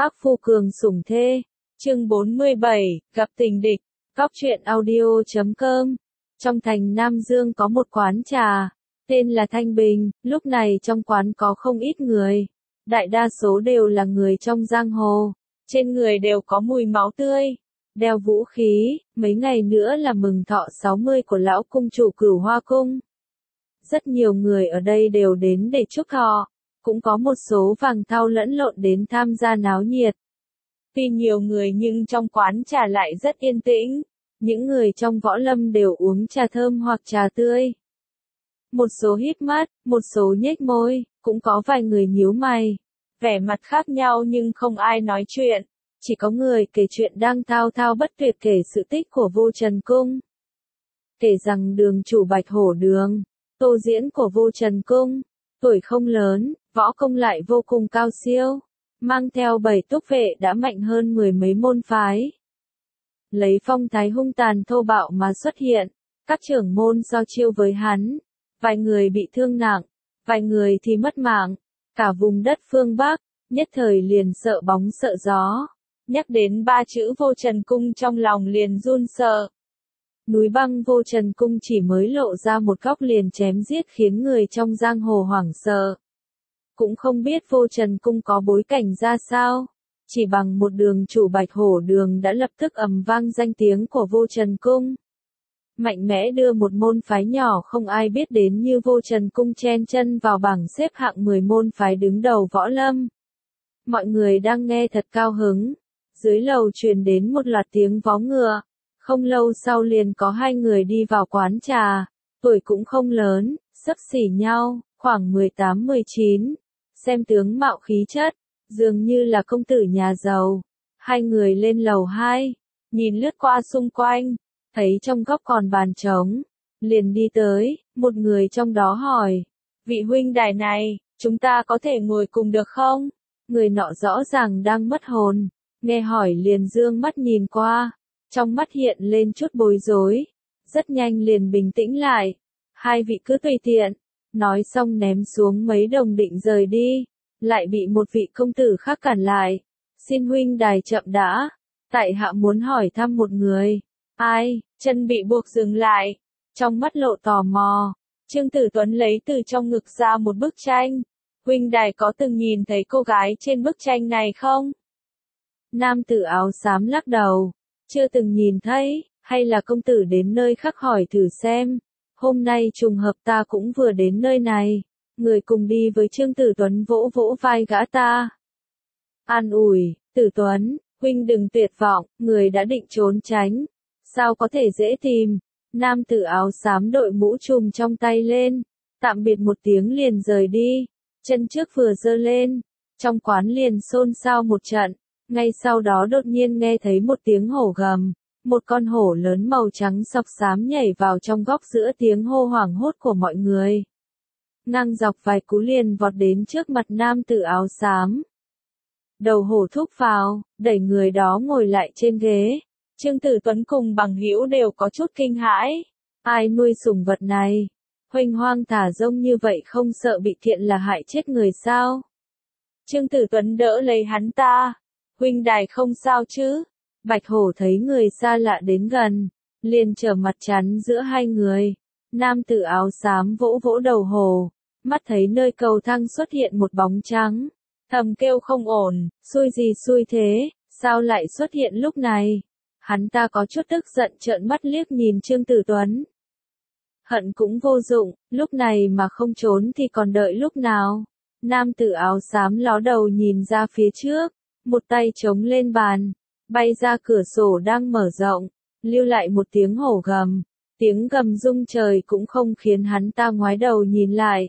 Ác phu cường sủng thê. Chương 47, gặp tình địch. Cóc truyện audio.com. Trong thành Nam Dương có một quán trà, tên là Thanh Bình, lúc này trong quán có không ít người. Đại đa số đều là người trong giang hồ, trên người đều có mùi máu tươi, đeo vũ khí, mấy ngày nữa là mừng thọ 60 của lão cung chủ Cửu Hoa Cung. Rất nhiều người ở đây đều đến để chúc thọ, cũng có một số vàng thau lẫn lộn đến tham gia náo nhiệt. Tuy nhiều người nhưng trong quán trà lại rất yên tĩnh, những người trong võ lâm đều uống trà thơm hoặc trà tươi. Một số híp mắt, một số nhếch môi, cũng có vài người nhíu mày, vẻ mặt khác nhau nhưng không ai nói chuyện, chỉ có người kể chuyện đang thao thao bất tuyệt kể sự tích của Vô Trần Cung. Kể rằng đường chủ Bạch Hổ Đường, tô diễn của Vô Trần Cung, tuổi không lớn, võ công lại vô cùng cao siêu, mang theo 7 túc vệ đã mạnh hơn 10 mấy môn phái. Lấy phong thái hung tàn thô bạo mà xuất hiện, các trưởng môn so chiêu với hắn, vài người bị thương nặng, vài người thì mất mạng, cả vùng đất phương Bắc, nhất thời liền sợ bóng sợ gió. Nhắc đến 3 chữ Vô Trần Cung trong lòng liền run sợ. Núi băng Vô Trần Cung chỉ mới lộ ra một góc liền chém giết khiến người trong giang hồ hoảng sợ. Cũng không biết Vô Trần Cung có bối cảnh ra sao, chỉ bằng một đường chủ Bạch Hổ Đường đã lập tức ầm vang danh tiếng của Vô Trần Cung. Mạnh mẽ đưa một môn phái nhỏ không ai biết đến như Vô Trần Cung chen chân vào bảng xếp hạng 10 môn phái đứng đầu võ lâm. Mọi người đang nghe thật cao hứng, dưới lầu truyền đến một loạt tiếng vó ngựa, không lâu sau liền có 2 người đi vào quán trà, tuổi cũng không lớn, xấp xỉ nhau, khoảng 18-19, xem tướng mạo khí chất, dường như là công tử nhà giàu. 2 người lên lầu 2, nhìn lướt qua xung quanh, thấy trong góc còn bàn trống, liền đi tới, một người trong đó hỏi, vị huynh đài này, chúng ta có thể ngồi cùng được không? Người nọ rõ ràng đang mất hồn, nghe hỏi liền dương mắt nhìn qua, trong mắt hiện lên chút bối rối, rất nhanh liền bình tĩnh lại, 2 vị cứ tùy tiện, nói xong ném xuống mấy đồng định rời đi, lại bị một vị công tử khác cản lại, xin huynh đài chậm đã, tại hạ muốn hỏi thăm một người. Ai? Chân bị buộc dừng lại, trong mắt lộ tò mò, Trương Tử Tuấn lấy từ trong ngực ra một bức tranh, huynh đài có từng nhìn thấy cô gái trên bức tranh này không? Nam tử áo xám lắc đầu, chưa từng nhìn thấy, hay là công tử đến nơi khác hỏi thử xem, hôm nay trùng hợp ta cũng vừa đến nơi này, người cùng đi với Trương Tử Tuấn vỗ vỗ vai gã ta. An ủi, Tử Tuấn, huynh đừng tuyệt vọng, người đã định trốn tránh, sao có thể dễ tìm. Nam tử áo xám đội mũ trùm trong tay lên, tạm biệt một tiếng liền rời đi, chân trước vừa giơ lên, trong quán liền xôn xao một trận, ngay sau đó đột nhiên nghe thấy một tiếng hổ gầm, một con hổ lớn màu trắng sọc xám nhảy vào trong góc giữa tiếng hô hoảng hốt của mọi người. Ngang dọc vài cú liền vọt đến trước mặt nam tử áo xám. Đầu hổ thúc vào, đẩy người đó ngồi lại trên ghế. Trương Tử Tuấn cùng bằng hữu đều có chút kinh hãi. Ai nuôi sủng vật này? Huênh hoang thả rông như vậy không sợ bị thiện là hại chết người sao? Trương Tử Tuấn đỡ lấy hắn ta. Huynh đài không sao chứ? Bạch Hổ thấy người xa lạ đến gần, liền trở mặt chắn giữa 2 người. Nam tử áo xám vỗ vỗ đầu hổ, mắt thấy nơi cầu thang xuất hiện một bóng trắng. Thầm kêu không ổn, xui gì xui thế, sao lại xuất hiện lúc này? Hắn ta có chút tức giận trợn mắt liếc nhìn Trương Tử Tuấn. Hận cũng vô dụng, lúc này mà không trốn thì còn đợi lúc nào? Nam tử áo xám ló đầu nhìn ra phía trước, một tay chống lên bàn, bay ra cửa sổ đang mở rộng, lưu lại một tiếng hổ gầm. Tiếng gầm rung trời cũng không khiến hắn ta ngoái đầu nhìn lại.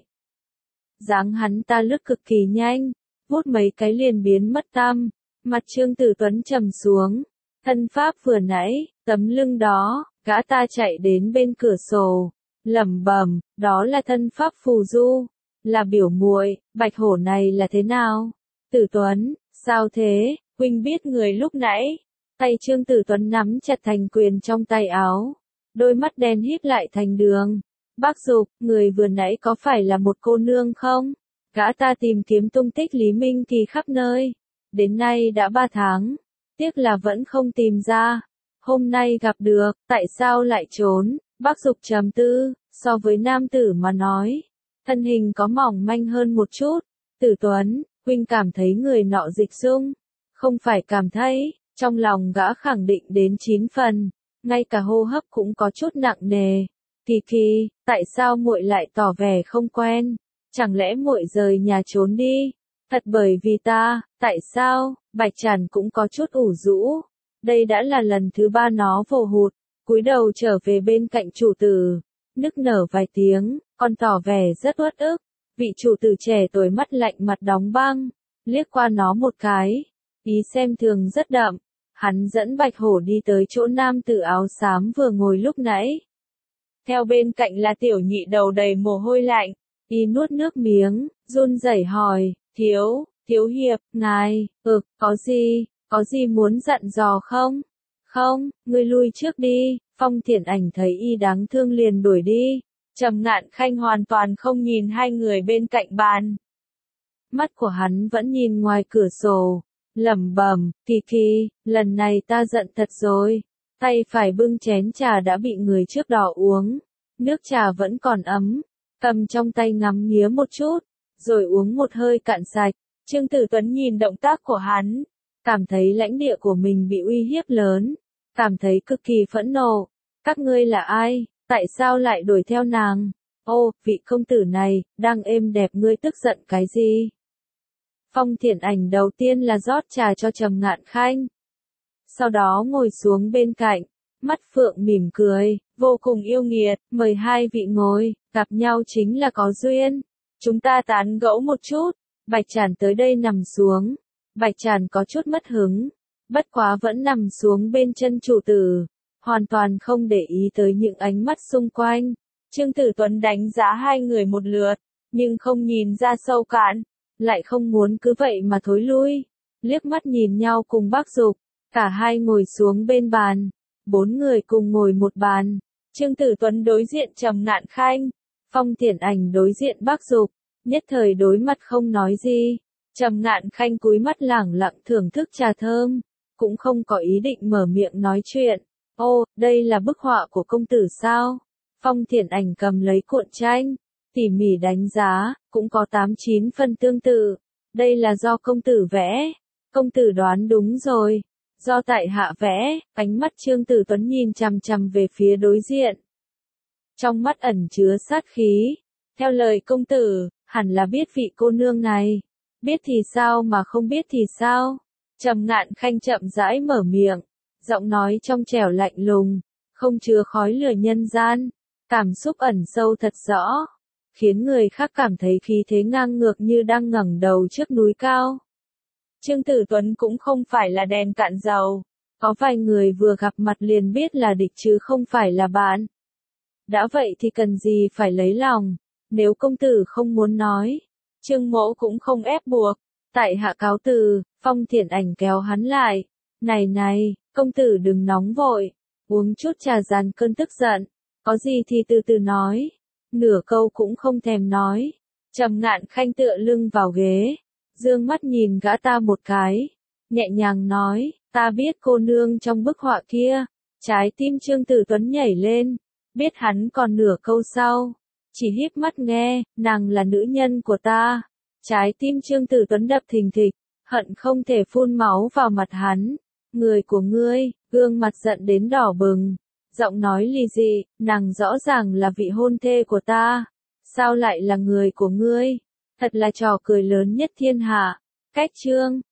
Dáng hắn ta lướt cực kỳ nhanh, vút mấy cái liền biến mất tăm, mặt Trương Tử Tuấn trầm xuống. Thân pháp vừa nãy, tấm lưng đó, gã ta chạy đến bên cửa sổ, lẩm bẩm, đó là thân pháp phù du, là biểu muội, Bạch Hổ này là thế nào? Tử Tuấn, sao thế, huynh biết người lúc nãy? Tay Trương Tử Tuấn nắm chặt thành quyền trong tay áo, đôi mắt đen híp lại thành đường. Bác Dục, người vừa nãy có phải là một cô nương không? Gã ta tìm kiếm tung tích Lý Minh Kỳ khắp nơi, đến nay đã 3 tháng, tiếc là vẫn không tìm ra. Hôm nay gặp được, tại sao lại trốn? Bác Dục trầm tư, so với nam tử mà nói, thân hình có mỏng manh hơn một chút. Tử Tuấn, huynh cảm thấy người nọ dịch dung, không phải cảm thấy, trong lòng gã khẳng định đến 9 phần, ngay cả hô hấp cũng có chút nặng nề. Kỳ kỳ, tại sao muội lại tỏ vẻ không quen? Chẳng lẽ muội rời nhà trốn đi? Thật bởi vì ta, tại sao? Bạch Tràn cũng có chút ủ rũ. Đây đã là lần thứ 3 nó vồ hụt, cúi đầu trở về bên cạnh chủ tử, nức nở vài tiếng, còn tỏ vẻ rất uất ức. Vị chủ tử trẻ tuổi mắt lạnh mặt đóng băng, liếc qua nó một cái, ý xem thường rất đậm. Hắn dẫn Bạch Hổ đi tới chỗ nam tử áo xám vừa ngồi lúc nãy. Theo bên cạnh là tiểu nhị đầu đầy mồ hôi lạnh, y nuốt nước miếng, run rẩy hỏi, thiếu hiệp, ngài, có gì muốn dặn dò không? Không, ngươi lui trước đi. Phong Thiển Ảnh thấy y đáng thương liền đuổi đi. Trầm Ngạn Khanh hoàn toàn không nhìn hai người bên cạnh bàn. Mắt của hắn vẫn nhìn ngoài cửa sổ, lẩm bẩm, kỳ kỳ, lần này ta giận thật rồi. Tay phải bưng chén trà đã bị người trước đỏ uống, nước trà vẫn còn ấm, cầm trong tay ngắm nghía một chút, rồi uống một hơi cạn sạch. Trương Tử Tuấn nhìn động tác của hắn, cảm thấy lãnh địa của mình bị uy hiếp lớn, cảm thấy cực kỳ phẫn nộ. Các ngươi là ai? Tại sao lại đuổi theo nàng? Ô, vị công tử này, đang êm đẹp, ngươi tức giận cái gì? Phong Thiển Ảnh đầu tiên là rót trà cho Trầm Ngạn Khanh. Sau đó ngồi xuống bên cạnh, mắt phượng mỉm cười, vô cùng yêu nghiệt, mời hai vị ngồi, gặp nhau chính là có duyên. Chúng ta tán gẫu một chút. Bạch Tràn tới đây nằm xuống. Bạch Tràn có chút mất hứng, bất quá vẫn nằm xuống bên chân chủ tử, hoàn toàn không để ý tới những ánh mắt xung quanh. Trương Tử Tuấn đánh giá hai người một lượt, nhưng không nhìn ra sâu cạn, lại không muốn cứ vậy mà thối lui. Liếc mắt nhìn nhau cùng bác Dục, cả hai ngồi xuống bên bàn, 4 người cùng ngồi một bàn. Trương Tử Tuấn đối diện Trầm Ngạn Khanh, Phong Thiển Ảnh đối diện bác Dục, nhất thời đối mặt không nói gì. Trầm Ngạn Khanh cúi mắt lẳng lặng thưởng thức trà thơm, cũng không có ý định mở miệng nói chuyện. Ô, đây là bức họa của công tử sao? Phong Thiển Ảnh cầm lấy cuộn tranh, tỉ mỉ đánh giá, cũng có 8-9 phần tương tự. Đây là do công tử vẽ. Công tử đoán đúng rồi. Do tại hạ vẽ. Ánh mắt Trương Tử Tuấn nhìn chằm chằm về phía đối diện, trong mắt ẩn chứa sát khí. Theo lời công tử, hẳn là biết vị cô nương này. Biết thì sao mà không biết thì sao? Trầm Ngạn Khanh chậm rãi mở miệng, giọng nói trong trẻo lạnh lùng, không chứa khói lửa nhân gian, cảm xúc ẩn sâu thật rõ, khiến người khác cảm thấy khí thế ngang ngược như đang ngẩng đầu trước núi cao. Trương Tử Tuấn cũng không phải là đèn cạn dầu, có vài người vừa gặp mặt liền biết là địch chứ không phải là bạn. Đã vậy thì cần gì phải lấy lòng, nếu công tử không muốn nói, Trương mỗ cũng không ép buộc. Tại hạ cáo từ. Phong Thiển Ảnh kéo hắn lại. Này, công tử đừng nóng vội, uống chút trà dàn cơn tức giận, có gì thì từ từ nói. Nửa câu cũng không thèm nói. Trầm Ngạn Khanh tựa lưng vào ghế, dương mắt nhìn gã ta một cái, nhẹ nhàng nói, ta biết cô nương trong bức họa kia. Trái tim Trương Tử Tuấn nhảy lên, biết hắn còn nửa câu sau, chỉ híp mắt nghe, nàng là nữ nhân của ta. Trái tim Trương Tử Tuấn đập thình thịch, hận không thể phun máu vào mặt hắn. Người của ngươi, gương mặt giận đến đỏ bừng, giọng nói ly dị, nàng rõ ràng là vị hôn thê của ta, sao lại là người của ngươi? Thật là trò cười lớn nhất thiên hạ. Cách chương